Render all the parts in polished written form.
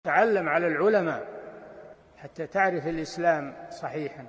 تعلم على العلماء حتى تعرف الإسلام صحيحا.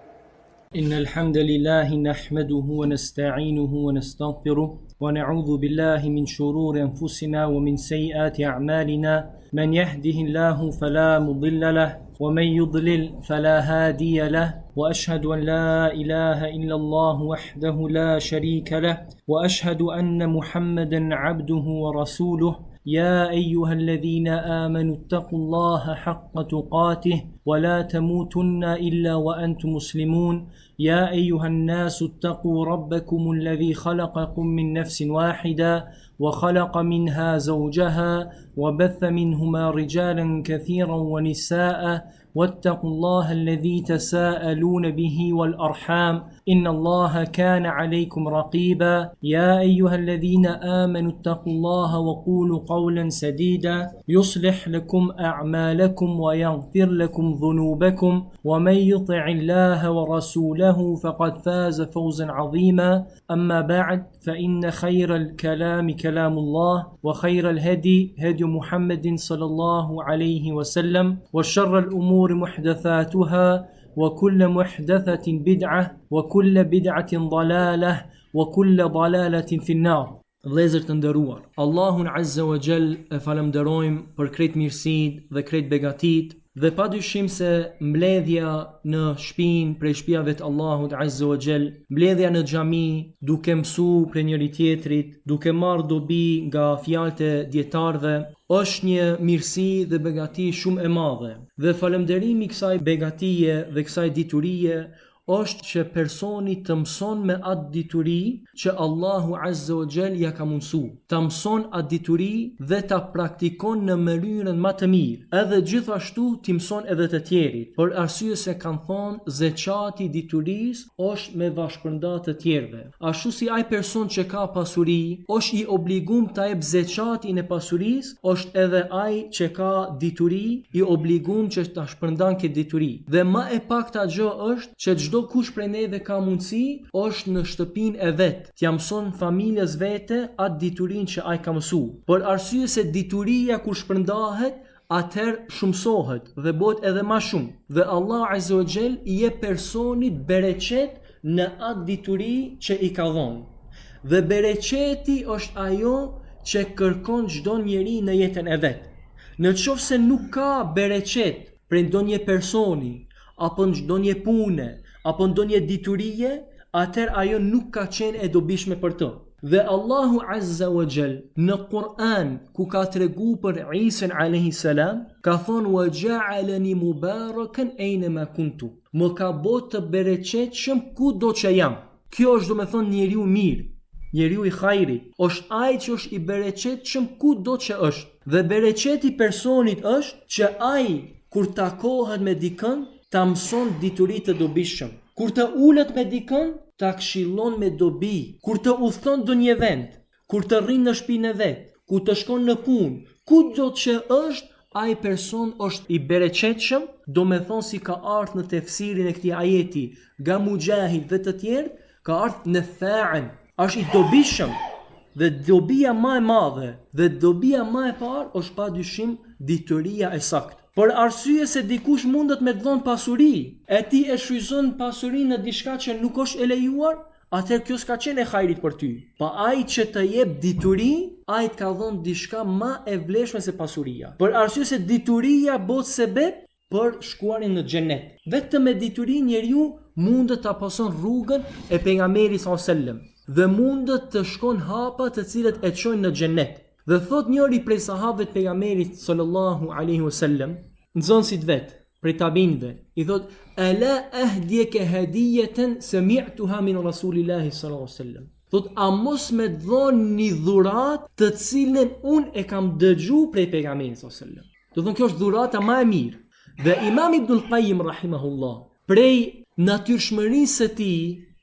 إن الحمد لله نحمده ونستعينه ونستغفره ونعوذ بالله من شرور أنفسنا ومن سيئات أعمالنا. من يهده الله فلا مضل له ومن يضلل فلا هادي له، وأشهد أن لا إله إلا الله وحده لا شريك له، وأشهد أن محمدا عبده ورسوله. يا أيها الذين آمنوا اتقوا الله حق تقاته ولا تموتن إلا وأنتم مسلمون. يا أيها الناس اتقوا ربكم الذي خلقكم من نفس واحدة وخلق منها زوجها وبث منهما رجالا كثيرا ونساء، واتقوا الله الذي تساءلون به والأرحام إن الله كان عليكم رقيبا. يا أيها الذين آمنوا اتقوا الله وقولوا قولا سديدا يصلح لكم أعمالكم ويغفر لكم ذنوبكم، ومن يطع الله ورسوله فقد فاز فوزا عظيما. أما بعد، فإن خير الكلام كلام الله، وخير الهدي هدي محمد صلى الله عليه وسلم، وشر الأمور محدثاتها، وكل محدثة بدعة، وكل بدعة ضلالة، وكل ضلالة في النار. Vëllezër të nderuar, Allahun Azza wa Jall e falenderojmë për krejt mirësitë dhe krejt begatit, dhe padyshim se mbledhja në shtëpinë prej shtëpiave të Allahut Azza wa Jall, mbledhja në xhami, duke mësuar prej njëri tjetrit, duke marrë dobi nga fjalët e dietarëve, është një mirësi dhe begati shumë e madhe. Dhe falënderimi kësaj begatie dhe kësaj diturie është që personi të mëson me atë dituri që Allahu Azza wa Jall ja ka mundsu. Ta mëson atë dituri dhe ta praktikon në mënyrën më të mirë. Edhe gjithashtu ti mëson edhe të tjerit, për arsye se kanë thonë zeqati diturisë është me bashkëpërnda të tjerëve. Ashtu si ai person që ka pasuri është i obliguar ta jep zeqatin e pasurisë, është edhe ai që ka dituri i obliguar që ta shpërndan këtë dituri. Dhe më e pakta gjë është që çdo kush prej neve ka mundësi është në shtëpinë e vet t'ia mëson familjes vete atë diturinë që ai ka mësuar. Për arsye se dituria kur shpërndahet, atëherë shumësohet dhe bëhet edhe më shumë. Dhe Allah Azza wa Jall i jep personit bereqet në atë dituri që i ka dhënë. Dhe bereqeti është ajo që kërkon çdo njeri në jetën e vet. Në qoftë se nuk ka bereqet prej ndonjë personi apo ndonjë pune apo ndonjë diturie, atëherë ajo nuk ka qenë e dobishme për të. Dhe Allahu Azza wa Jall në Kur'an, ku ka tregu për Isa alayhi salam, ka thonë wa ja'alani mubarakan aynama kuntu. Më ka bërë të bereqetshëm kudo që jam. Kjo është domethënë njeriu mirë, njeriu i hajrit, është ai që është i bereqetshëm kudo që është. Dhe bereqeti personit është që ai kur takohet me dikën ta mëson dituri të dobishëm. Kur të ulet me dikën, ta këshillon me dobi. Kur të udhton në një vend, kur të rrin në shtëpinë e vet, kur të shkon në punë, kudo që është, ai person është i bereqetshëm, domethënë si ka ardhur në tefsirin e këtij ajeti, nga Mujahid dhe të tjerë, ka ardhur në fa'an, është i dobishëm. Dhe dobia më e madhe dhe dobia më e parë është padyshim dituria e saktë. Për arsye se dikush mundet me të dhënë pasuri, e ti e shfryzon pasurinë në diçka që nuk është e lejuar, atëherë kjo s'ka qenë e hajrit për ty. Pa ai që të jep dituri, ai të ka dhënë diçka më e vlefshme se pasuria. Për arsye se dituria bëhet sebeb për shkuarin në xhenet. Vetëm me dituri njeriu mundet ta pason rrugën e pejgamberit sallallahu alajhi wasallam dhe mundet të shkon hapa të cilët e çojnë në xhenet. Dhe thot njëri prej sahabëve të pejgamberit sallallahu alaihi wasallam, nxënësit vet, prej tabinëve, i thot: "Ala ahdiyaka hadiyatan sami'tuha min Rasulillahi sallallahu alaihi wasallam." Thot: "A mos më dhon një dhuratë të cilën unë e kam dëgjuar prej pejgamberit sallallahu alaihi wasallam." Do thonë kjo është dhurata më e mirë. Dhe Imam Ibnul Qayyim rahimahullah, prej natyrshmërisë së tij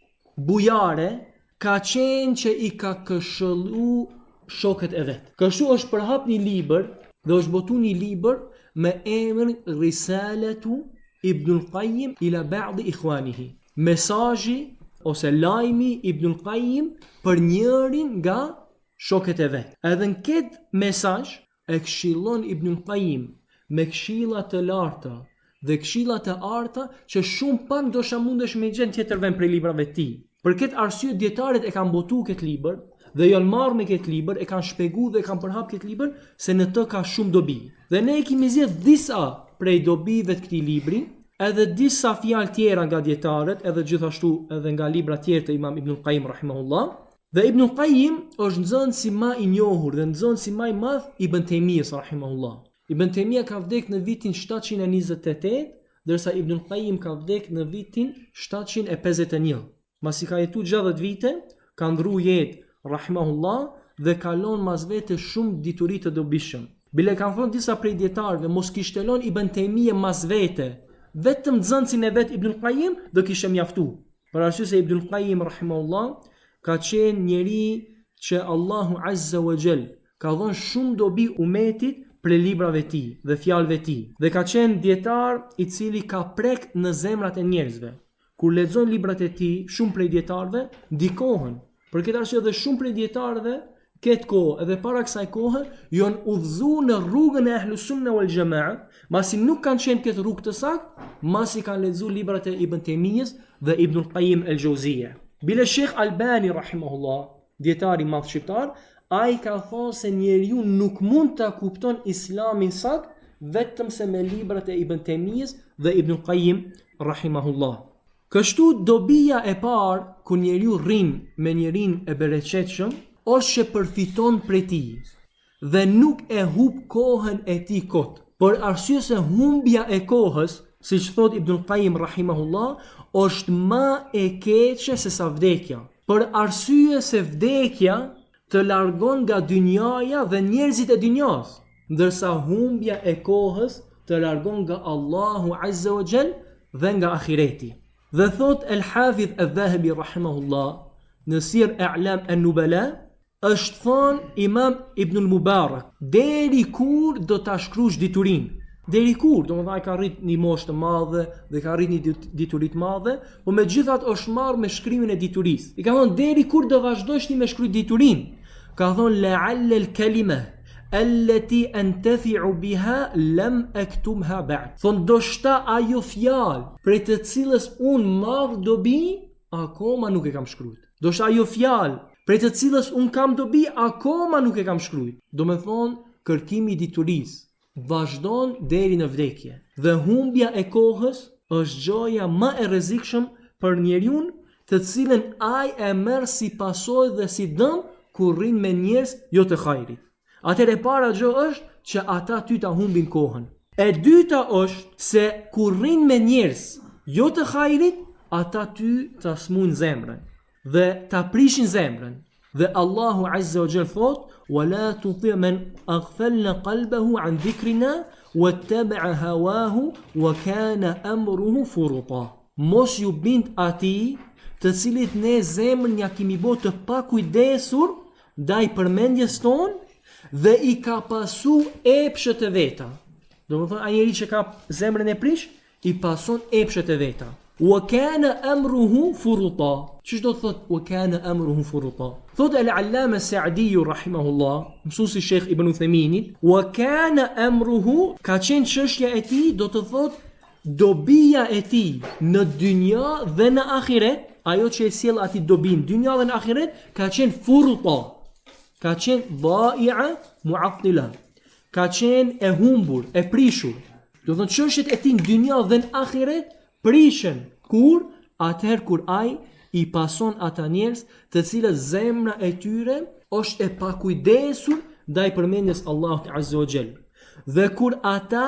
bujare, ka qenë që i ka këshilluar shokët e vet. Kështu është përhap një libër dhe është botu një libër me emrin Risalatu Ibnul Qayyim ila ba'd ikhwanihi. Mesazhi ose lajmi Ibnul Qayyim për njërin nga shokët e vet. Edhe në këtë mesazh e këshillon Ibnul Qayyim me këshilla të larta dhe këshilla të arta që shumë pak ndoshta mundesh me gjën tjetër vend prej librave të tij. Për këtë arsye dietarët e kanë botuar këtë libër dhe janë marrë me këtë libër, e kanë shpjeguar dhe kanë përhap këtë libër se në të ka shumë dobi. Dhe ne kemi zgjedh disa prej dobive të këtij libri, edhe disa fjalë tjera nga dietarët, edhe gjithashtu edhe nga libra tjerë të Imam Ibn Qayyim rahimahullah. Dhe Ibn Qayyim është nxënësi më i njohur dhe nxënësi më i madh i Ibn Taymiyes rahimahullah. Ibn Taymija ka vdekur në vitin 728, ndërsa Ibn Qayyim ka vdekur në vitin 751. Masi ka jetuar 60 vite, ka ndru jetë rahimahullah dhe kalon mas vete shumë dituri të dobishëm. Bile kanë thënë disa prej dietarëve mos kishtelon Ibn Taymija mas vete, vetëm nxënësin e vet Ibn Qayyim do kishte mjaftuar. Për arsye se Ibn Qayyim rahimahullah ka qenë njeri që Allahu Azza wa Jall ka dhënë shumë dobi umetit për librave ti dhe fjalëve ti. Dhe ka qenë dietar i cili ka prek në zemrat e njerëzve. Kur lexon librat e ti, shumë prej dietarëve ndikohen. Për këtë arsye dhe shumë prej dietarëve këtë kohë edhe para kësaj kohe janë udhëzuar në rrugën e Ahlus Sunna wal Jamaa, masi nuk kanë qenë këtë rrugë të saktë, masi kanë lexuar librat e Ibn Taymiyes dhe Ibn Qayyim el-Jauziyja. Bile Sheikh Albani rahimahullah, dietari i madh shqiptar, ai ka thonë se njeriu nuk mund ta kupton Islamin sakt vetëm se me librat e Ibn Taymiyes dhe Ibn Qayyim rahimahullah. Kështu dobia e parë ku njeriu rrin me njerin e bereqetshëm është që përfiton prej tij dhe nuk e hub kohën e tij kot. Por arsye se humbja e kohës, siç thot Ibn Qayyim rahimahullah, është më e keqe se sa vdekja. Për arsye se vdekja të largon nga dynjaja dhe njerëzit e dynjas, ndërsa humbja e kohës të largon nga Allahu Azza wa Jall dhe nga ahireti. Dhe thot El-Hafidh El-Dhahabi rahimahullah në Sir A'lam an-Nubala, është thonë Imam Ibn al-Mubarak, deri kur do ta shkruash diturin? Deri kur? Domethënë ai ka rrit një moshë të madhe dhe ka rrit një dituri të madhe, por megjithatë është marrë me shkrimin e diturisë. I ka thonë deri kur do vazhdosh ti me shkruaj diturin? Ka thonë la'alla al-kalima allati antafi'u biha lam aktumha ba'd. Thonë do shta ajo fjalë prej të cilës un marr dobi akoma nuk e kam shkruar. Do shta ajo fjalë prej të cilës un kam dobi akoma nuk e kam shkruar. Domethënë kërkimi i diturisë vazhdon deri në vdekje. Dhe humbja e kohës është gjoja më e rrezikshme për njeriu të cilën ai e merr si pasojë dhe si dëm kur rrin me njerëz jo të hajrit. Atëherë para gjë është që ata ty ta humbin kohën. E dyta është se kur rrin me njerëz jo të hajrit, ata ty ta smuin zemrën dhe ta prishin zemrën. Dhe Allahu Azza wa Jall thot: "Wala tuti' man aghfalna qalbahu an dhikrina wattaba'a hawahu wa kana amruhu furuta." Mos ju bind atij të cilit ne zemrën ja kemi bë të pakujdesur ndaj përmendjes tonë dhe i ka pasu epshët e veta. Domethënë ai njeri që ka zemrën e prish, i pason epshët e veta. Wa kana amruhu furuta. Ç'është do të thotë wa kana amruhu furuta? Thot al-Allama Sa'di rahimahullah, mësuesi Sheikh Ibn Uthayminit, wa kana amruhu, ka qenë çështja e tij, do të thotë dobia e tij në dynja dhe në ahiret, ajo që e sjell atij dobin dynja dhe në ahiret, ka qenë furuta. Ka qenë dha'i'a mu'attila. Ka qenë e humbur, e prishur. Do të thotë çështjet e tij në dynja dhe në ahiret prishen kur atëherë kur ai i pason ata njerëz të cilët zemra e tyre është e pakujdesur ndaj përmendjes Allahut Azza wa Jall. Dhe kur ata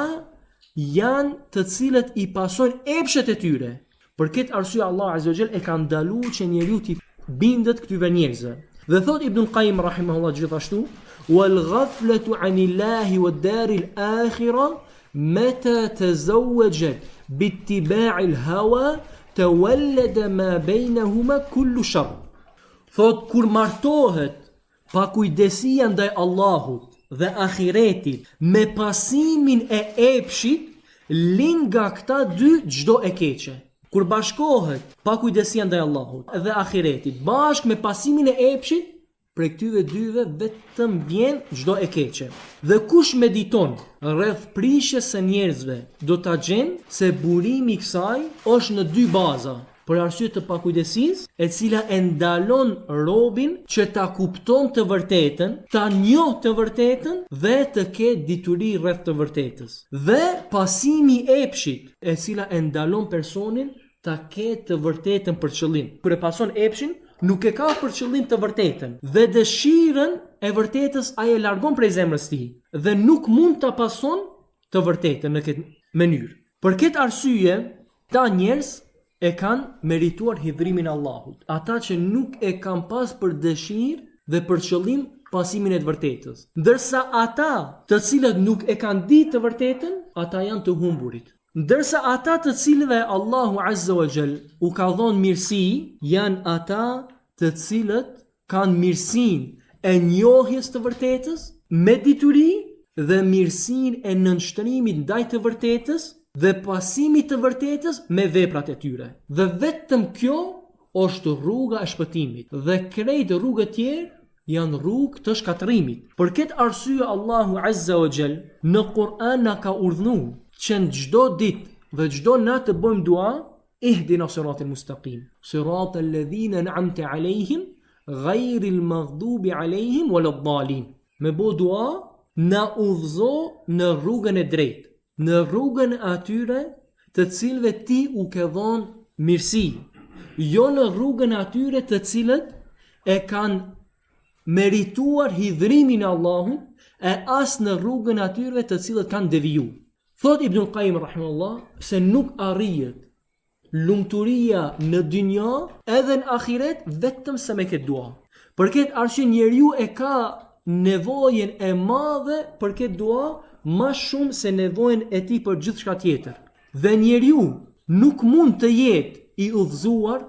janë të cilët i pasojnë epshet e tyre. Për këtë arsye Allah Azza wa Jall e ka ndaluar që njeriu të bindet këtyre njerëzve. Dhe thot Ibn Qayyim rahimahullah gjithashtu: "Wal ghaflatu 'anillahi wad-daril akhirah mata tazawwajat bittiba'il hawa tawallada ma bainahuma kullu sharr." Thot kur martohet pakujdesia ndaj Allahut dhe ahiretit me pasimin e epshit, lin nga këta dy çdo e keqe. Kur bashkohet pakujdesia ndaj Allahut dhe ahiretit bashkë me pasimin e epshit, Për këtyre dyve vetëm vjen çdo e keqe. Dhe kush mediton rreth prishjes së njerëzve, do ta gjen se burimi i kësaj është në dy baza. Për arsye të pakujdesisë, e cila e ndalon robin që ta kupton të vërtetën, ta njohë të vërtetën dhe të ketë dituri rreth të vërtetës. Dhe pasimi i epshit, e cila e ndalon personin ta ketë të vërtetën për qëllim. Kur e pason epshin, nuk e ka për qëllim të vërtetën dhe dëshirën e vërtetës ai e largon prej zemrës tij dhe nuk mund ta pason të vërtetën në këtë mënyrë. Për këtë arsye, ta njerëz e kanë merituar hidhrimin e Allahut. Ata që nuk e kanë pas për dëshirë dhe për qëllim pasimin e të vërtetës. Ndërsa ata të cilët nuk e kanë ditë të vërtetën, ata janë të humburit. Ndërsa ata të cilëve Allahu Azza wa Jall u ka dhënë mirësi, janë ata të cilët kanë mirësinë e njohjes të vërtetës me dituri dhe mirësinë e nënshtrimit ndaj të vërtetës dhe pasimit të vërtetës me veprat e tyre. Dhe vetëm kjo është rruga e shpëtimit dhe krejt rrugët tjerë janë rrugë të shkatërimit. Për këtë arsye Allahu Azza wa Jall në Kur'an na ka urdhëruar që në gjdo dit dhe gjdo natë të bëjmë dua, ihdina siratal mustaqim, siratal ladhina an'amta alejhim, ghayril maghdubi alejhim waladdallin. Me bo dua, na udhëzo në rrugën e drejtë, në rrugën atyre të cilëve ti u ke dhënë mirësi, jo në rrugën atyre të cilët e kanë merituar hidhrimin e Allahut, e as në rrugën atyre të cilët kanë devijuar. Thot Ibnul Qayyim rahimahullah se nuk arrihet lumturia në dynja edhe në ahiret vetëm se me këtë dua. Për këtë arsye njeriu e ka nevojën e madhe për këtë dua më shumë se nevojën e tij për gjithçka tjetër. Dhe njeriu nuk mund të jetë i udhëzuar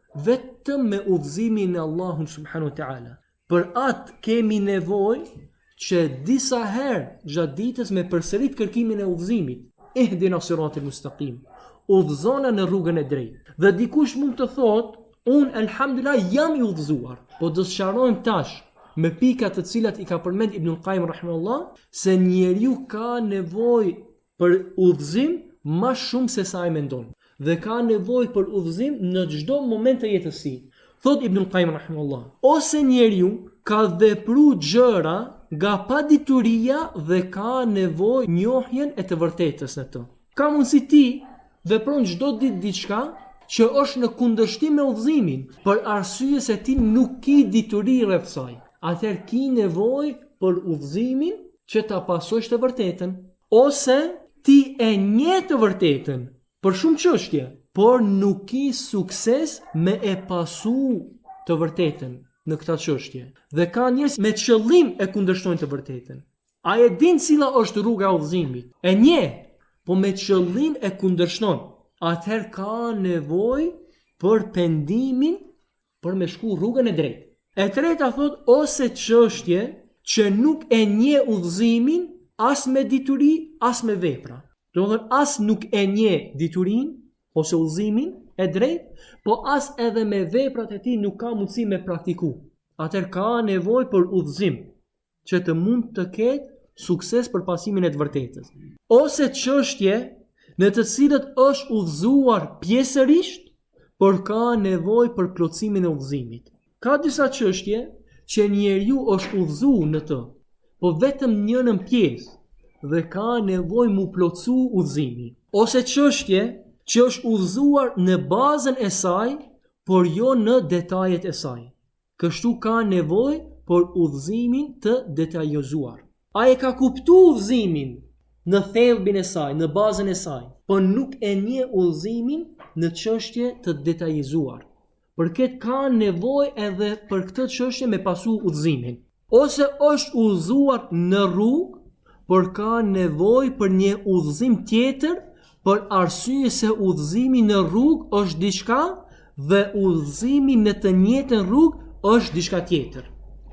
vetëm me udhëzimin e Allahut subhanahu wa taala. Për atë kemi nevojë që disa herë gjatë ditës me përsërit kërkimin e udhëzimit. Ihdina siratal mustaqim. Udhëzona në rrugën e drejtë. Dhe dikush mund të thotë, unë elhamdulillah jam i udhëzuar. Po do të sqarojmë tash me pikat të cilat i ka përmend Ibnul Qayyim rahimahullah se njeriu ka nevojë për udhëzim më shumë se sa ai mendon. Dhe ka nevojë për udhëzim në çdo moment të jetës së tij. Thot Ibnul Qayyim rahimahullah, ose njeriu ka vepruar gjëra nga padituria dhe ka nevojë njohjen e të vërtetës në to. Ka mundësi ti vepron çdo ditë diçka që është në kundërshtim me udhëzimin, për arsye se ti nuk ke dituri rreth saj. Atëherë ki nevojë për udhëzimin që ta pasosh të vërtetën, ose ti e njeh të vërtetën për shumë çështje, por nuk ke sukses me e pasu të vërtetën në këtë çështje. Dhe ka njerëz me qëllim e kundërshtojnë të vërtetën. A e din cila është rruga e udhëzimit? E njeh, po me qëllim e kundërshton. Atëherë ka nevojë për pendimin për me shku rrugën e drejtë. E treta thot, ose çështje që nuk e njeh udhëzimin as me dituri, as me vepra. Do të thotë as nuk e njeh diturinë ose udhëzimin e drejtë, po as edhe me veprat e tij nuk ka mundësi me praktiku. Atëherë ka nevojë për udhëzim që të mund të ketë sukses për pasimin e të vërtetës. Ose çështje në të cilët është udhëzuar pjesërisht, por ka nevojë për plotësimin e udhëzimit. Ka disa çështje që njeriu është udhëzuar në të, po vetëm njënën pjesë dhe ka nevojë mu plotësu udhëzimi. Ose çështje që është udhëzuar në bazën e saj, por jo në detajet e saj. Kështu ka nevojë për udhëzimin të detajozuar. A e ka kuptu udhëzimin në thelbin e saj, në bazën e saj, por nuk e njeh udhëzimin në çështje të detajizuar. Për këtë ka nevojë edhe për këtë çështje me pasu udhëzimin. Ose është udhëzuar në rrugë, por ka nevojë për një udhëzim tjetër, për arsye se udhëzimi në rrugë është diçka dhe udhëzimi në të njëjtën rrugë është diçka tjetër.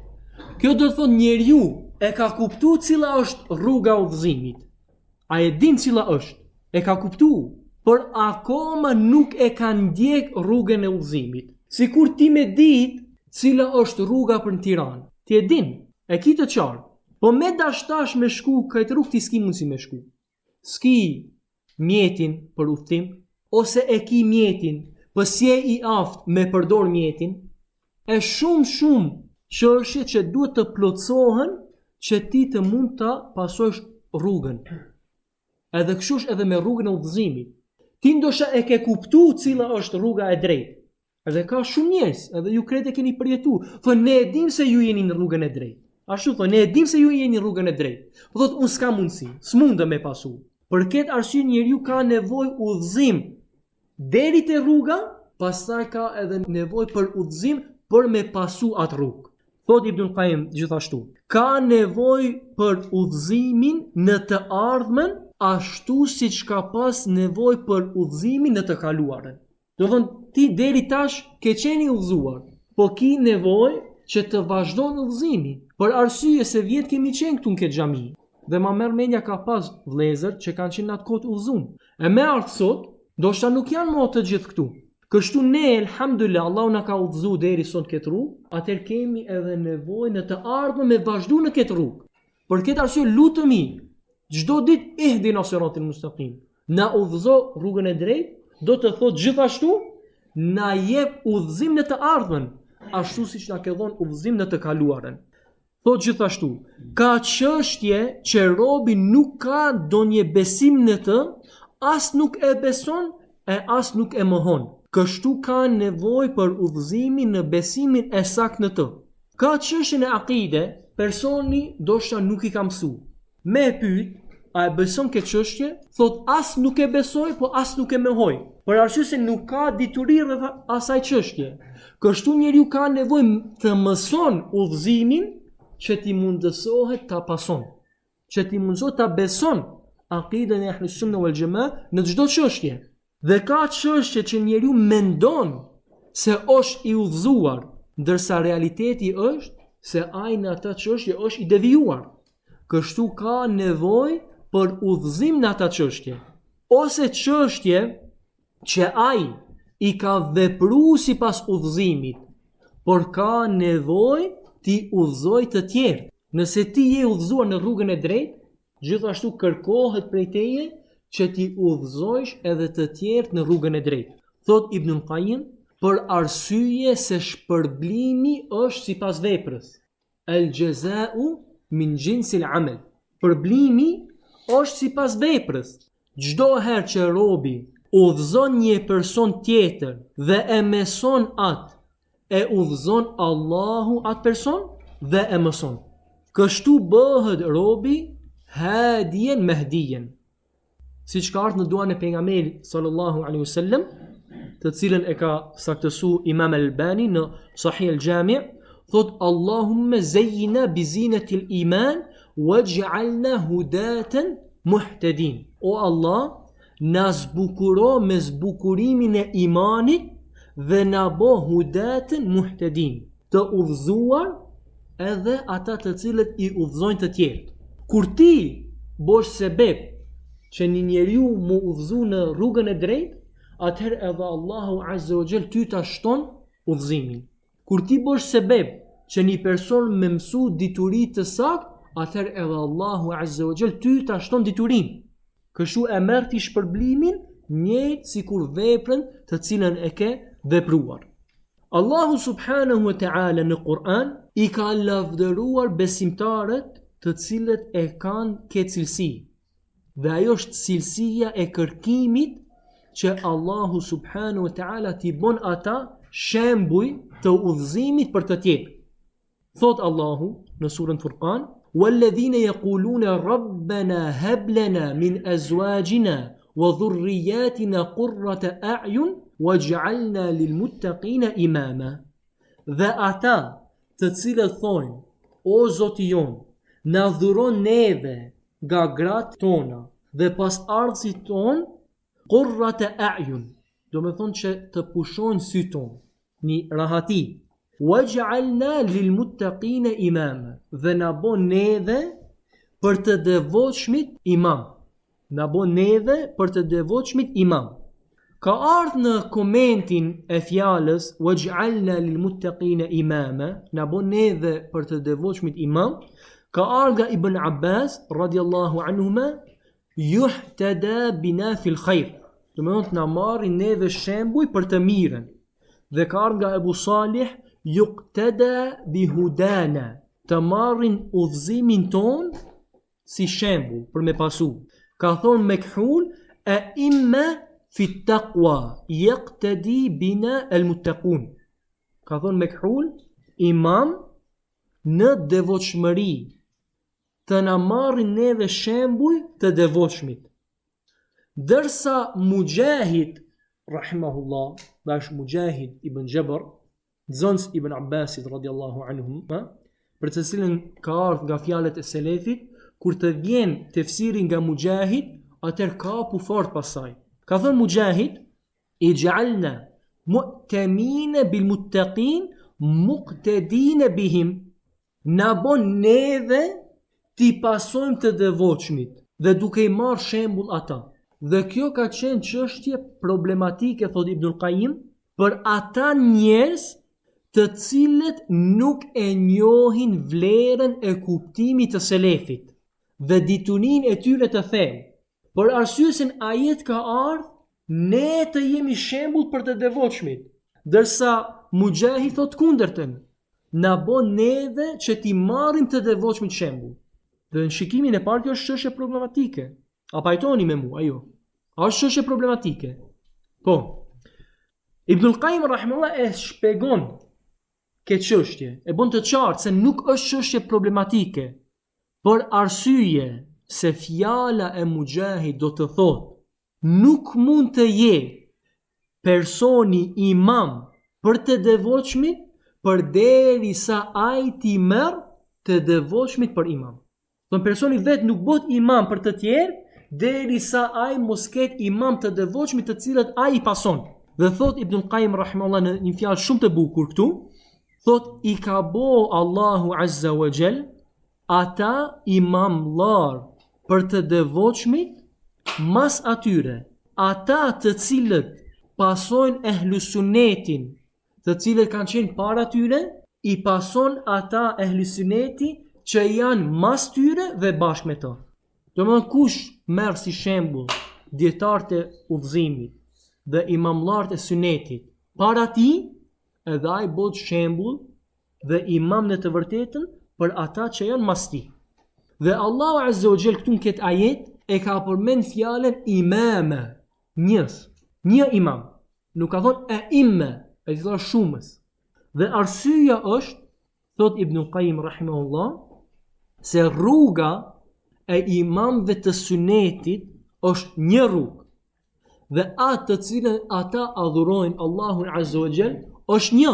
Kjo do të thotë njeriu e ka kuptuar cila është rruga e udhëzimit. A e din cila është? E ka kuptuar, por akoma nuk e ka ndjek rrugën e udhëzimit. Sikur ti me ditë cila është rruga për në Tiranë. Ti e din, e ki të qartë. Po me dashtash me shku këtë rrugë ti s'ki mundsi me shku. S'ki mjetin për udhtim, ose e ki mjetin, po si i aft me përdor mjetin, e shumë çështje që duhet të plotësohen që ti të mund të pasosh rrugën. Edhe kështu edhe me rrugën e udhëzimit. Ti ndoshta e ke kuptu cila është rruga e drejtë. Edhe ka shumë njerëz, edhe ju kretë e keni përjetu. Thonë ne e dim se ju jeni në rrugën e drejtë. Ashtu thonë ne e dim se ju jeni në rrugën e drejtë. Po thotë unë s'kam mundsi, s'mundem me pasu. Për këtë arsye njeriu ka nevojë udhëzim deri te rruga, pastaj ka edhe nevojë për udhëzim për me pasu atë rrugë. Thotë Ibn Qayyim gjithashtu, ka nevojë për udhëzimin në të ardhmen ashtu siç ka pas nevojë për udhëzimin në të kaluarën. Do thonë ti deri tash ke qeni udhëzuar, po ki nevojë që të vazhdon udhëzimi, për arsye se vjet kemi qenë këtu në këtë xhami. Dhe ma merr mendja ka pas vëllezër që kanë qenë atë kohë udhëzum. E me ardh sot, ndoshta nuk janë më të gjithë këtu. Kështu ne elhamdulillah Allahu na ka udhëzuar deri sot këtë rrugë, atëherë kemi edhe nevojë në të ardhmen me vazhdu në këtë rrugë. Për këtë arsye lutemi çdo ditë ihdina siratal mustaqim. Na udhëzo rrugën e drejtë, do të thotë gjithashtu na jep udhëzim në të ardhmen, ashtu siç na ke dhënë udhëzim në të kaluarën. Thotë gjithashtu, ka çështje që robi nuk ka ndonjë besim në të, as nuk e beson e as nuk e mohon. Kështu ka nevojë për udhëzimin në besimin e saktë në të. Ka çështjen e akide, personi ndoshta nuk i ka mësuar. Me e pyet, a e beson këtë çështje? Thot as nuk e besoj, po as nuk e mohoj. Për arsye se nuk ka dituri rreth asaj çështje. Kështu njeriu ka nevojë të mëson udhëzimin që ti mundësohet ta pason. Që ti mundësohet ta beson akiden e Ahlus Sunna wal Jamaa në çdo çështje. Dhe ka çështje që njeriu mendon se është i udhëzuar, ndërsa realiteti është se ai në atë çështje është i devijuar. Kështu ka nevojë për udhëzim në atë çështje. Ose çështje që ai i ka vepruar sipas udhëzimit, por ka nevojë ti udhëzoj të tjerë. Nëse ti je udhëzuar në rrugën e drejtë, gjithashtu kërkohet prej teje që ti udhëzojsh edhe të tjerë në rrugën e drejtë. Thot Ibn Qayyim, për arsye se shpërblimi është sipas veprës. El jaza'u min jinsil amal. Shpërblimi është sipas veprës. Çdo herë që robi udhëzon një person tjetër dhe e mëson atë, e udhëzon Allahu atë person dhe e mëson. Kështu bëhet robi hadien mahdien. Siç ka ardhur në duan e pejgamberit sallallahu alaihi wasallam, të cilën e ka saktësuar Imam Albani në Sahih al-Jami', thot Allahumma zayyina bi zinatil iman waj'alna hudatan muhtadin. O Allah, na zbukuro me zbukurimin e imanit dhe na bo hudatën muhtedin, të udhëzuar edhe ata të cilët i udhëzojnë të tjerë. Kur ti bosh sebeb që një njeriu mu udhëzu në rrugën e drejtë, atëherë edhe Allahu Azza wa Jall ty ta shton udhëzimin. Kur ti bosh sebeb që një person me mësu dituri të saktë, atëherë edhe Allahu Azza wa Jall ty ta shton diturinë. Kështu e merr ti shpërblimin njëjtë sikur veprën të cilën e ke vepruar. Allahu subhanahu wa ta'ala në Kur'an i ka lavdëruar besimtarët të cilët e kanë këtë cilësi. Dhe ajo është cilësia e kërkimit që Allahu subhanahu wa ta'ala t'i bon ata shembuj të udhëzimit për të tjerë. Thot Allahu në surën Furqan, وَالَّذِينَ يَقُولُونَ رَبَّنَا هَبْ لَنَا مِنْ أَزْوَاجِنَا وَذُرِّيَّاتِنَا قُرَّةَ أَعْيُنٍ وَاجْعَلْنَا لِلْمُتَّقِينَ إِمَامًا. Dhe ata të cilët thonë, o Zoti jon, na dhuron neve nga gratë tona dhe pas ardhësit ton qurrata a'yun, do me thonë që të pushojnë sy ton, një rahati. Waj'alna lilmuttaqina imama, dhe na bon neve për të devotshmit imam. Na bon neve për të devotshmit imam. Ka ardhur në komentin e fjalës waj'alna lil muttaqina imama, na bën neve për të devotshmit imam, ka ardhur nga Ibn Abbas radiyallahu anhuma, yuhtada bina fil khair. Do të thotë na marrin neve shembuj për të mirën. Dhe ka ardhur nga Abu Salih, yuqtada bihudana, të marrin udhëzimin ton si shembull për me pasu. Ka thonë Mekhul, e imma fi taqwa yaqtadi bina al muttaqun. Ka thonë Mekhul, imam në devotshmëri të na marrin neve shembuj të devotshmit. Dërsa Mujahid rahimahullah, dash Mujahid ibn Jabr, zonës Ibn Abbasit radiallahu anhum, për të cilën ka ardhur nga fjalët e selefit, kur të vjen tefsiri nga Mujahid, atër kapu fort pasaj. Ka thënë Mujahid, ij'alna mu'tamina bil muttaqin muqtadina bihim, na bon neve ti pasojmë të devotshmit dhe duke i marrë shembull ata. Dhe kjo ka qenë çështje problematike, thot Ibnul Qayyim, për ata njerëz të cilët nuk e njohin vlerën e kuptimit të selefit dhe dituninë e tyre të thellë. Për arsye se ajet ka ardhur, ne të jemi shembull për të devotshmit, ndërsa Mujahid thot kundërtën, na bën neve që ti marrim të devotshmit shembull. Dhe në shikimin e parë kjo është çështje problematike. A pajtoni me mua, ajo? A është çështje problematike? Po. Ibnul Qayyim rahimahullah e shpjegon këtë çështje, e bën të qartë se nuk është çështje problematike, për arsye se fjala e Mujahid do të thotë nuk mund të jetë personi imam për të devotshmit përderisa ai ti merr të devotshmit për imam. Don personi vetë nuk bëhet imam për të tjerë derisa ai mos ketë imam të devotshmit të cilët ai i pason. Dhe thot Ibnul Qayyim rahimahullah në një fjalë shumë të bukur këtu, thot i ka bo Allahu azza wa jall ata imamlar për të devotshmit mas atyre, ata të cilët pasojnë ehlusunetin, të cilët kanë qenë para tyre, i pason ata ehlusuneti që janë mas tyre dhe bashkë me to. Do më kush merr si shembull dietarët e udhëzimit dhe imamlarët e sunetit para ti, edhe ai bëhet shembull dhe imam në të vërtetën për ata që janë mas ti. Dhe Allahu azza wa jall këtu në këtë ajet e ka përmend fjalën imama, një imam. Nuk ka thonë e imme, e të thonë shumës. Dhe arsyeja është, thot Ibnul Qayyim rahimahullah, se rruga e imamëve të sunetit është një rrugë. Dhe atë të cilën ata adhurojnë Allahun azza wa jall është një.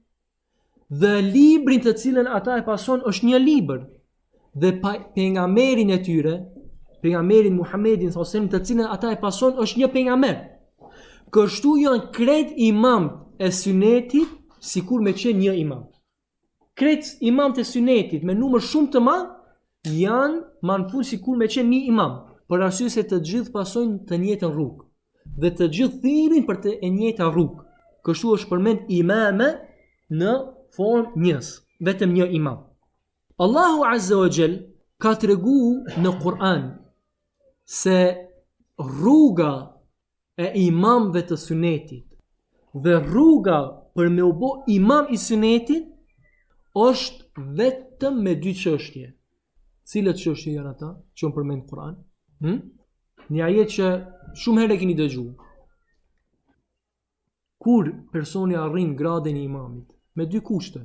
Dhe librin të cilën ata e pason është një libër. Dhe pejgamberin e tyre, pejgamberin Muhammedin sallallahu alaihi wasallam, të cilën ata e pason është një pejgamber. Kështu janë kret imam e sunetit sikur me qenë një imam. Kret imam të sunetit me numër shumë të madh janë manfun sikur me qenë një imam, për arsye se të gjithë pasojnë të njëjtën rrugë dhe të gjithë thirrin për të njëjtën rrugë. Kështu është përmend imame në formë njës, vetëm një imam. Allahu azza wa jall ka treguar në Kur'an se rruga e imamëve të sunetit dhe rruga për me u bë imam i sunetit është vetëm me dy çështje. Cilat çështje janë ata që u përmend në Kur'an? Një ajet që shumë herë keni dëgjuar. Kur personi arrin gradën e imamit me dy kushte.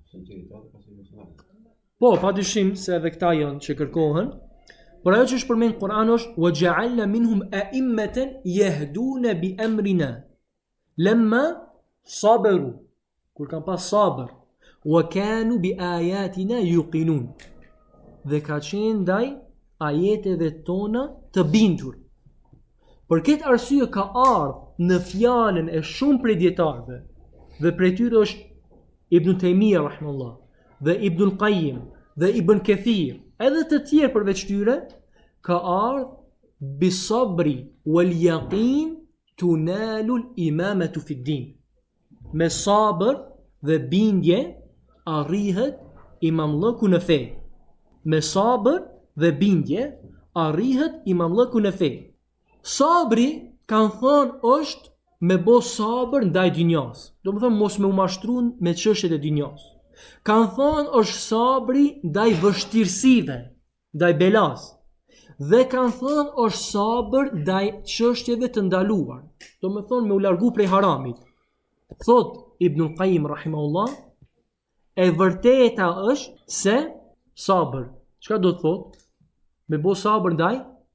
Po, padyshim se edhe këta janë që kërkohen. Por ajo që është përmend në Kur'an është وَجَعَلْنَا مِنْهُمْ أَئِمَّةً يَهْدُونَ بِأَمْرِنَا لَمَّا صَبَرُوا. Kur kanë pas sabër, وَكَانُوا بِآيَاتِنَا يُوقِنُونَ. Dhe ka qenë ndaj ajeteve tona të bindur. Për këtë arsye ka ardhur në fjalën e shumë prej dietarëve, dhe prej tyre është Ibn Taymija rahimahullah, dhe Ibnul Qayyim, dhe Ibn Kathir, edhe të tjerë përveç tyre, ka ardhur bisabri wal yaqin tunalul imamatu fid din. Me sabër dhe bindje arrihet imamllëku në fe. Me sabër dhe bindje arrihet imamllëku në fe. Sabri kanë thonë është me bo sabër ndaj dynjas. Do më thonë mos me u mashtruan me çështjet e dynjas. Kanë thonë është sabri ndaj vështirësive, ndaj belas. Dhe kanë thonë është sabër ndaj çështjeve të ndaluar. Do më thonë me u largu prej haramit. Thot Ibnul Qayyim rahimahullah, e vërteta është se sabër. Çka do të thot? Me bo sabër ndaj?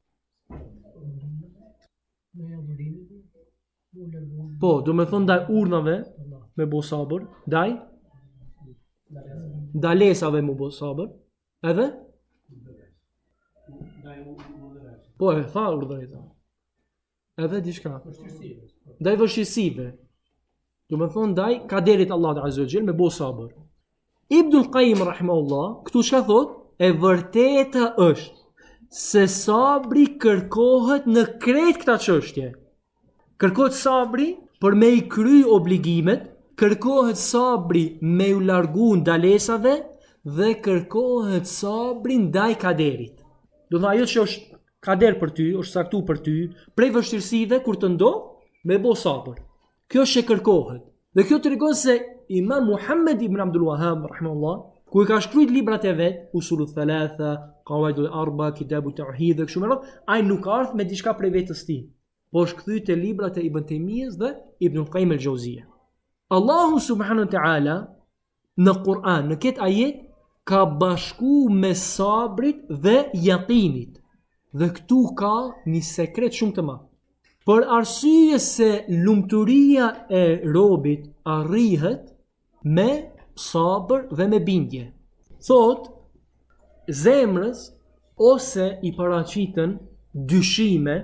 Po, do me thonë ndaj urnave me bo sabër, ndaj ndalesave me bo sabër, edhe? Po, e tha urdhëreta. Edhe diçka. Ndaj vështirësive. Do me thonë ndaj kaderit Allah Azza wa Jall me bo sabër. Ibnul Qayyim rahimahullah, këtu çka thot? E vërteta është se sabri kërkohet në krejt këta çështje. Kërkohet sabri për me i kry obligimet, kërkohet sabri me u largu ndalesave dhe kërkohet sabri ndaj kaderit. Do të ajo që është kader për ty, është saktu për ty, prej vështirësive kur të ndo, me bo sabër. Kjo është që kërkohet. Dhe kjo të regon se Imam Muhammed ibn Abdul Wahhab rahimahullah, ku i ka shkrujt librat e vet, Usulul Thalatha, Qawaidul Arba, Kitabut Tauhid dhe kështu me radhë, ai nuk ardh me diçka prej vetës tij, po është kthy te librat e Ibn Taymiyes dhe Ibn Qayyim al-Jauziyja. Allahu subhanahu wa taala në Kur'an, në këtë ajet ka bashku me sabrit dhe yaqinit. Dhe këtu ka një sekret shumë të madh. Për arsye se lumturia e robit arrihet me sabër dhe me bindje. Thot, zemrës ose i paraqiten dyshime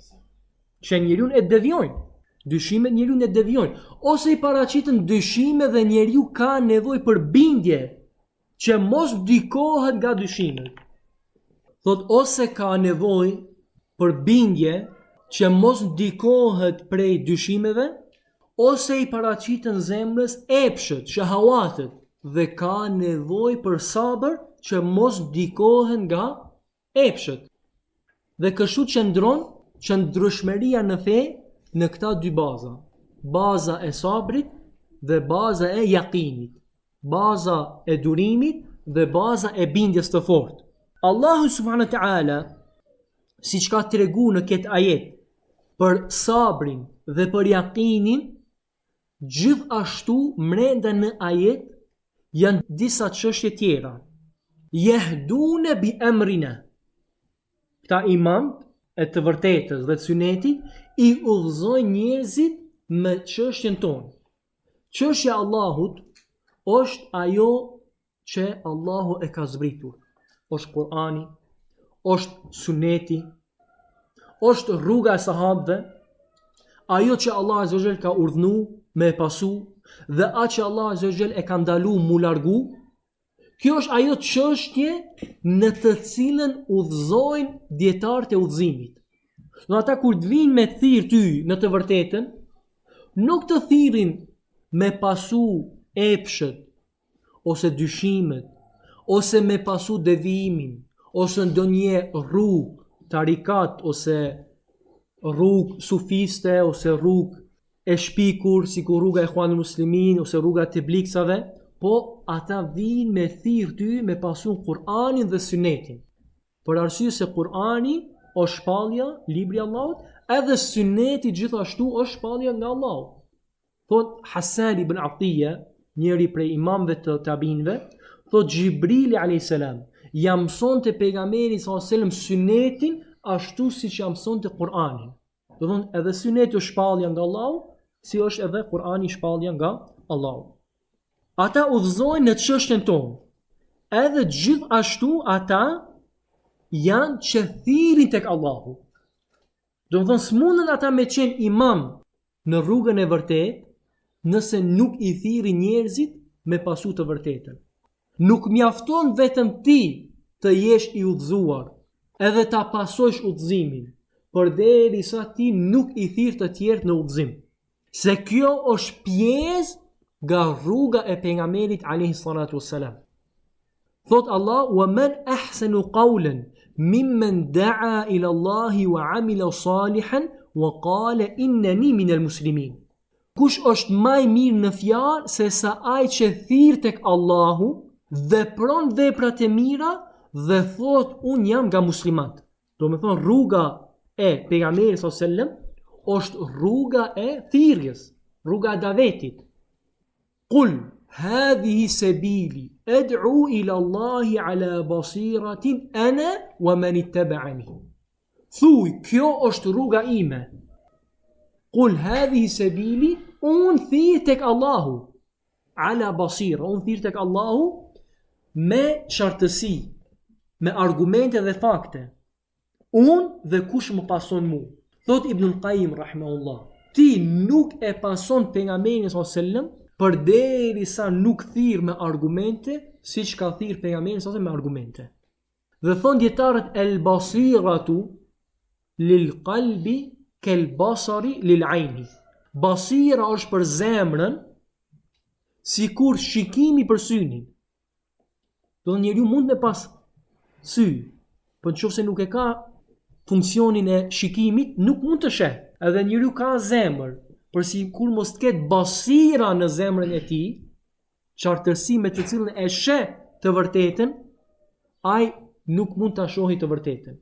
që njeriu e devijojnë. Dyshimet njeriu e devijojnë. Ose i paraqiten dyshime dhe njeriu ka nevojë për bindje që mos vdikohet nga dyshimet. Thot, ose ka nevojë për bindje që mos ndikohet prej dyshimeve, ose i paraqiten zemrës epshët, shahawatet, dhe ka nevojë për sabër që mos ndikohen nga epshët. Dhe kështu qëndrueshmëria në fe në këta dy baza. Baza e sabrit dhe baza e yaqinit. Baza e durimit dhe baza e bindjes të fortë. Allahu subhanahu wa taala, siç ka tregu në këtë ajet, për sabrin dhe për yaqinin, gjithashtu mrenda në ajet janë disa çështje tjera. Yahduna bi amrina. Këta imam e të vërtetës dhe të sunetit i udhëzojnë njerëzit me çështjen tonë. Çështja e Allahut është ajo që Allahu e ka zbritur. Është Kur'ani, është suneti, është rruga e sahabëve, ajo që Allah Azza wa Jall ka urdhnu me pasu dhe atë që Allah Azza wa Jall e ka ndalu mu largu. Kjo është ajo çështje në të cilën udhëzojnë dietarët e udhëzimit. Do ata kur të vinë me thirr ty në të vërtetën, nuk të thirrin me pasu epshët ose dyshimet, ose me pasu devimin, ose ndonjë rrugë tarikat, ose rrugë sufiste, ose rrugë e shpikur, si ku rruga e Ikhwanul Muslimin, ose rruga e Tebliksave, po ata vinë me thirr ty me pasu Kur'anin dhe Sunetin. Për arsye se Kur'ani është shpallja, libri i Allahut, edhe Suneti gjithashtu është shpallja nga Allahu. Thot Hasan ibn Atiyya, njëri prej imamëve të tabinëve, thot Gjibrili alayhis salam ja mësonte pejgamberit sallallahu alaihi wasallam Sunetin ashtu siç ja mësonte Kur'anin. Do thonë edhe Suneti është shpallja nga Allahu, si është edhe Kur'ani shpallja nga Allahu. Ata udhëzojnë në çështjen tonë. Edhe gjithashtu ata janë që thirrin tek Allahu. Do të thonë s'mundën ata me qenë imam në rrugën e vërtetë nëse nuk i thirrin njerëzit me pasu të vërtetën. Nuk mjafton vetëm ti të jesh i udhëzuar edhe ta pasojsh udhëzimin, përderisa ti nuk i thirr të tjerë në udhëzim. Se kjo është pjesë nga rruga e pejgamberit alayhi salatu wassalam. Thot Allah: "Wa man ahsanu qawlan mimman da'a ila Allahi wa 'amila salihan wa qala innani minal muslimin." Kush është më i mirë në fjalë se sa ai që thirr tek Allahu, vepron veprat e mira dhe thot unë jam nga muslimanët. Do me thonë rruga e pejgamberit sallallahu alajhi wasallam është rruga e thirrjes, rruga e davetit. Qul hadhihi sabili ad'u ila Allahi ala basiratin ana wa man ittaba'ani. Thuaj, kjo është rruga ime. Qul hadhihi sabili, unë thirr tek Allahu. Ala basira, unë thirr tek Allahu me qartësi, me argumente dhe fakte. Unë dhe kush më pason mu. Thot Ibnul Qayyim rahimahullah, ti nuk e pason pejgamberin sallallahu alajhi wasallam përderisa nuk thirr me argumente, siç ka thirr pejgamberi sallallahu alajhi wasallam me argumente. Dhe thon dietarët el basiratu lil qalbi kel basari lil aini. Basira është për zemrën sikur shikimi për synin. Do të njeriu mund me pas sy, por nëse nuk e ka funksionin e shikimit, nuk mund të sheh. Edhe njeriu ka zemër, por sikur mos të ketë basira në zemrën e tij, qartësi me të cilën e sheh të vërtetën, ai nuk mund ta shohë të vërtetën.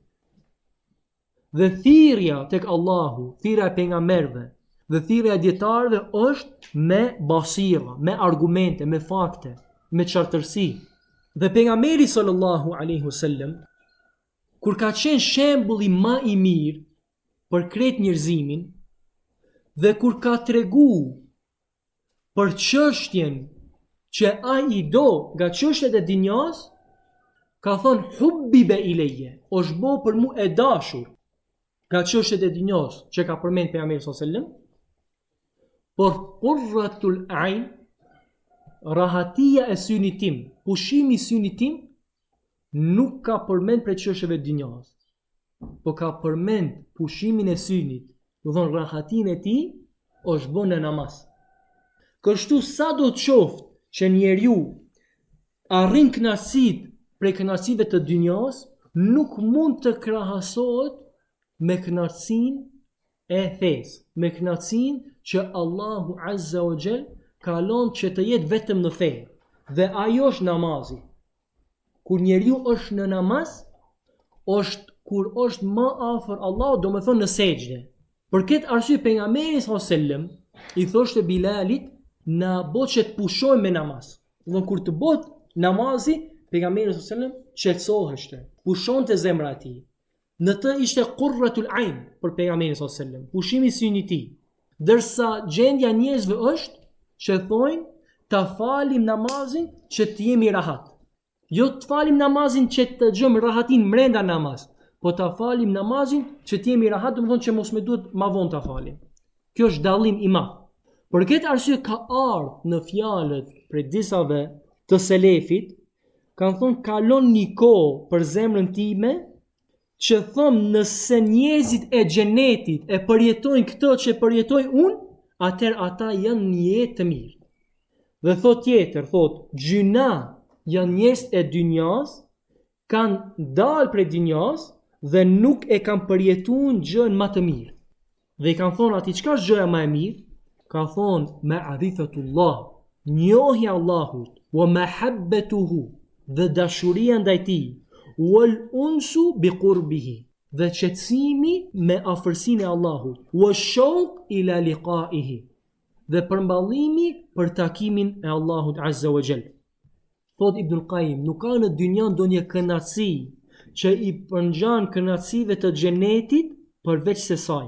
Dhe thirrja tek Allahu, thirrja e pejgamberëve dhe thirrja e dietarëve është me basira, me argumente, me fakte, me qartësi. Dhe pejgamberi sallallahu alaihi wasallam kur ka qenë shembulli më i mirë për krejt njerëzimin dhe kur ka tregu për çështjen që ai i do nga çështjet e dinjas, ka thonë hubbibe ileje, është bo për mu e dashur nga çështjet e dinjas që ka përmend pejgamberi sallallahu alaihi wasallam, por qurratul ain, rahatia e synit tim, pushimi i synit tim, nuk ka përmend për çështjeve dinjas, po ka përmend pushimin e synit, do thonë rahatin e tij është bën në namaz. Kështu sa do të qoftë që njeriu arrin kënaqësit prej kënaqësive të dinjas, nuk mund të krahasohet me kënaqësinë e fesë, me kënaqësinë që Allahu Azza wa Jall ka lënë që të jetë vetëm në fe. Dhe ajo është namazi. Kur njeriu është në namaz, është kur është më afër Allahut, do me thonë në sejdë. Për këtë arsye pejgamberi sallallahu alajhi wasallam i thoshte Bilalit, na bëj që të pushojmë me namaz. Do kur të bëhet namazi, pejgamberi sallallahu alajhi wasallam qetësoheshte, pushonte zemra e tij. Në të ishte qurratul ain për pejgamberin sallallahu alajhi wasallam, pushimi i synit i tij. Dërsa gjendja e njerëzve është që thonë ta falim namazin që të jemi rahat. Jo të falim namazin që të gjëm rahatin mrenda namaz, po ta falim namazin që të jemi rahat, do të thonë që mos më duhet ma vonë ta falim. Kjo është dallim i madh. Për këtë arsye ka ardhur në fjalët për disave të selefit, kanë thonë kalon një kohë për zemrën time, që thëmë nëse njerëzit e xhenetit e përjetojnë këtë që përjetoj unë, atëherë ata janë një jetë të mirë. Dhe thot tjetër, thot, gjyna janë njerëz e dynjas, kanë dalë prej dynjas dhe nuk e kanë përjetuar gjën më të mirë. Dhe i kanë thonë ati çka është gjëja më e mirë? Ka thonë ma'rifatullah, njohja Allahut, wa mahabbatuhu, dhe dashuria ndaj tij, wal unsu bi qurbihi, dhe qetësimi me afërsinë e Allahut, wa shauq ila liqaihi, dhe përmballimi për takimin e Allahut Azza wa Jall. Thot Ibnul Qayyim, nuk ka në dynjan ndonjë kënaqësi që i përngjan kënaqësive të xhenetit përveç se saj.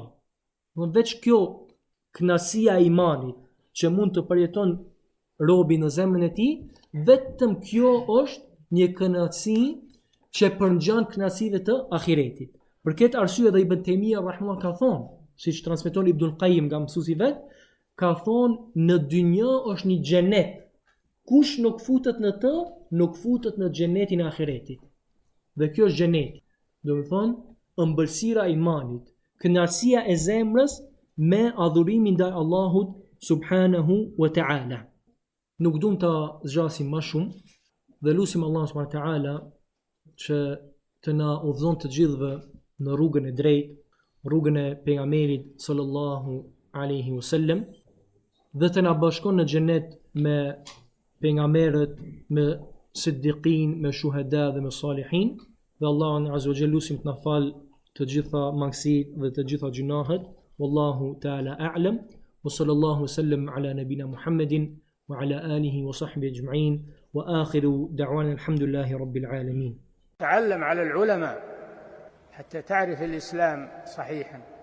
Veç kjo kënaqësia e imanit që mund të përjeton robi në zemrën e tij, vetëm kjo është një kënaqësi që përngjan kënaqësive të ahiretit. Për këtë arsye dhe Ibn Taymija rahimahullah ka thonë, siç transmeton Ibnul Qayyim nga mësuesi vet, ka thonë në dynjë është një xhenet. Kush nuk futet në të, nuk futet në xhenetin e ahiretit. Dhe kjo është xheneti. Do të thonë ëmbëlsira e imanit, kënaqësia e zemrës me adhurimin ndaj Allahut subhanahu wa ta'ala. Nuk duam ta zgjasim më shumë dhe lutim Allahun subhanahu wa ta'ala që të na udhëzon të gjithëve në rrugën e drejtë, rrugën e pejgamberit sallallahu alaihi wasallam, dhe të na bashkon në xhenet me pejgamberët, me siddiqin, me shuhada dhe me salihin, dhe Allahun azza wa jalla lutim të na fal të gjitha mangësitë dhe të gjitha gjunahet. Wallahu ta'ala a'lam. Wa sallallahu sallam ala nabina Muhammedin wa ala alihi wa sahbihi ajma'in wa akhiru da'wana alhamdulillahi rabbil alamin. تعلم على العلماء حتى تعرف الإسلام صحيحا.